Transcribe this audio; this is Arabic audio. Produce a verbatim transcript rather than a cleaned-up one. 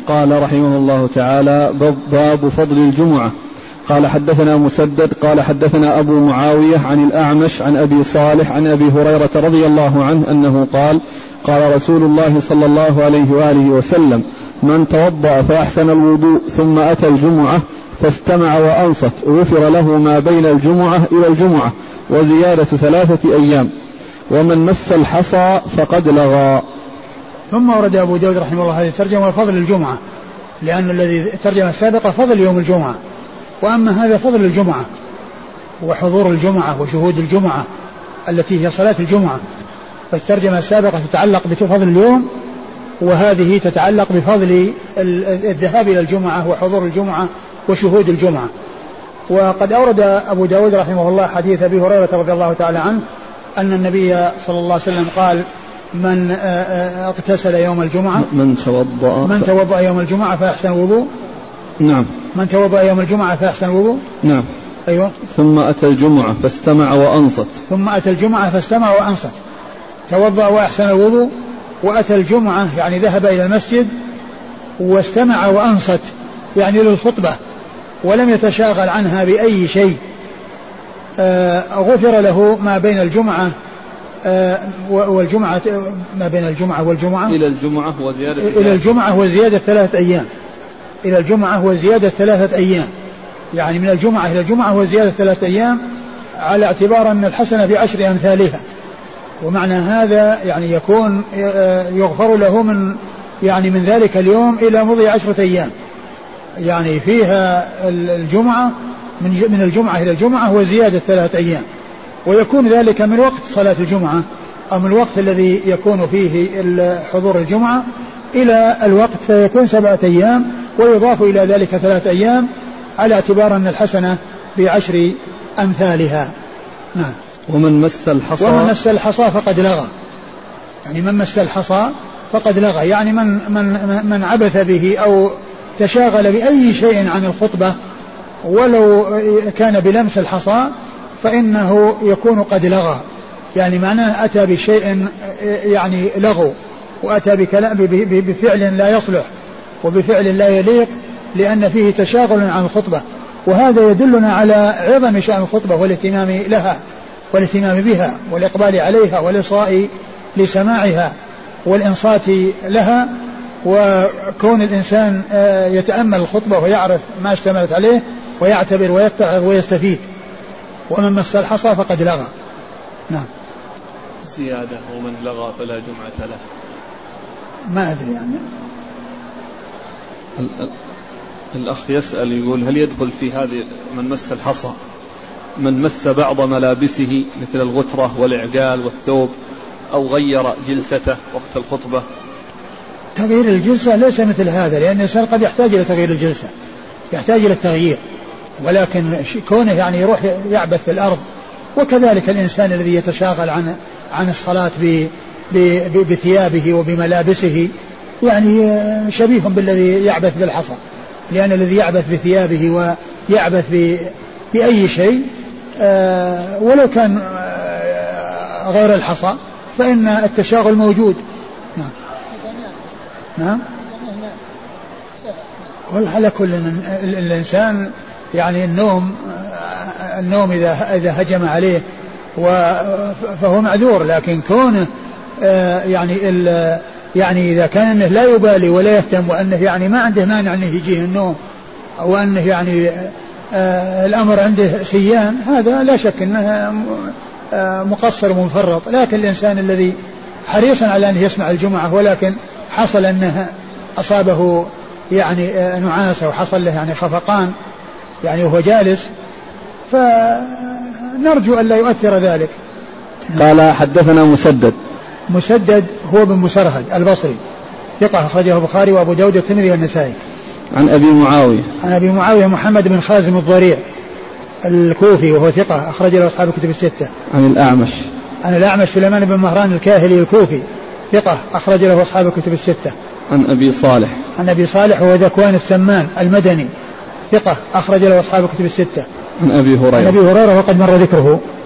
قال رحمه الله تعالى: باب فضل الجمعة. قال حدثنا مسدد قال حدثنا أبو معاوية عن الأعمش عن أبي صالح عن أبي هريرة رضي الله عنه أنه قال: قال رسول الله صلى الله عليه وآله وسلم: من توضأ فأحسن الوضوء ثم أتى الجمعة فاستمع وأنصت غفر له ما بين الجمعة إلى الجمعة وزيادة ثلاثة أيام، ومن مس الحصى فقد لغى. ثم ورد أبو داود رحمه الله هذه الترجمة فضل الجمعة، لأن الذي الترجمة السابقة فضل يوم الجمعة، وأما هذا فضل الجمعة وحضور الجمعة وشهود الجمعة التي هي صلاة الجمعة. فالترجمة السابقة تتعلق بفضل اليوم، وهذه تتعلق بفضل الذهاب إلى الجمعة وحضور الجمعة وشهود الجمعة. وقد أورد أبو داود رحمه الله حديث أبي هريرة رضي الله تعالى عنه أن النبي صلى الله عليه وسلم قال: من اغتسل يوم الجمعة من توضأ من توضأ يوم الجمعة فأحسن وضوء. نعم. من توضأ يوم الجمعة فأحسن وضوء. نعم. أيوة. ثم أتى الجمعة فاستمع وأنصت. ثم أتى الجمعة فاستمع وأنصت. توضأ وأحسن الوضوء وأتى الجمعة يعني ذهب إلى المسجد واستمع وأنصت يعني للخطبة ولم يتشاغل عنها بأي شيء. آه غفر له ما بين الجمعة آه والجمعة ما بين الجمعة والجمعة إلى الجمعة وزيادة إلى الجمعة وزيادة ثلاثة أيام إلى الجمعة وزيادة ثلاثة أيام يعني من الجمعة إلى الجمعة وزيادة ثلاثة أيام، على اعتبار أن الحسنة بعشر أمثالها. ومعنى هذا يعني يكون يغفر له من يعني من ذلك اليوم إلى مضي عشرة أيام، يعني فيها الجمعة من الجمعة إلى الجمعة وزيادة ثلاثة أيام، ويكون ذلك من وقت صلاة الجمعة أو من الوقت الذي يكون فيه حضور الجمعة إلى الوقت، فيكون سبعة أيام ويضاف إلى ذلك ثلاثة أيام على اعتبار أن الحسنة بعشر أمثالها. نعم. ومن مس الحصى ومن مس الحصى فقد لغى، يعني من مس الحصى فقد لغى، يعني من من من عبث به أو تشاغل بأي شيء عن الخطبة ولو كان بلمس الحصى فإنه يكون قد لغى، يعني معناه أتى بشيء يعني لغو، وأتى بكلام بفعل لا يصلح وبفعل لا يليق، لأن فيه تشاغل عن الخطبة. وهذا يدلنا على عظم شأن الخطبة والاهتمام لها والاهتمام بها والإقبال عليها والإصغاء لسماعها والإنصات لها، وكون الإنسان يتأمل الخطبة ويعرف ما اشتملت عليه ويعتبر ويتعظ ويستفيد. ومن مس الحصى فقد لغى. نعم. زيادة: ومن لغى فلا جمعة له. ما أدري يعني. الأخ يسأل يقول: هل يدخل في هذه من مس الحصى من مس بعض ملابسه مثل الغترة والإعقال والثوب أو غير جلسته وقت الخطبة؟ تغيير الجلسة ليس مثل هذا، لأن الإنسان قد يحتاج إلى تغيير الجلسة، يحتاج إلى التغيير، ولكن كونه يعني يروح يعبث في الأرض. وكذلك الإنسان الذي يتشاغل عن عن الصلاة بثيابه وبملابسه يعني شبيه بالذي يعبث بالحصى، لأن الذي يعبث بثيابه ويعبث بأي شيء ولو كان غير الحصى فإن التشاغل موجود. نعم. نعم. على كل الإنسان يعني النوم النوم إذا إذا هجم عليه فهو معذور، لكن كونه يعني يعني إذا كان أنه لا يبالي ولا يهتم وأنه يعني ما عنده مانع أنه يجيه النوم أو أنه يعني آه الأمر عنده سيان، هذا لا شك أنه آه مقصر ومفرط. لكن الإنسان الذي حريصا على أنه يسمع الجمعة ولكن حصل أنه أصابه يعني آه نعاس أو حصل له يعني خفقان يعني وهو جالس، فنرجو أن لا يؤثر ذلك. قال: حدثنا مسدد. مسدد هو بن مسرهد البصري ثقة أخرجه البخاري وأبو داود والترمذي والنسائي. عن أبي معاوية عن أبي معاوية محمد بن خازم الضريع الكوفي وهو ثقة أخرج له أصحاب الكتب الستة. عن الأعمش عن الأعمش سليمان بن مهران الكاهلي الكوفي ثقة أخرج له أصحاب الكتب الستة. عن أبي صالح عن أبي صالح وهو ذكوان السمان المدني ثقة أخرج له أصحاب الكتب الستة. عن أبي هريرة عن أبي هريرة وقد مر ذكره.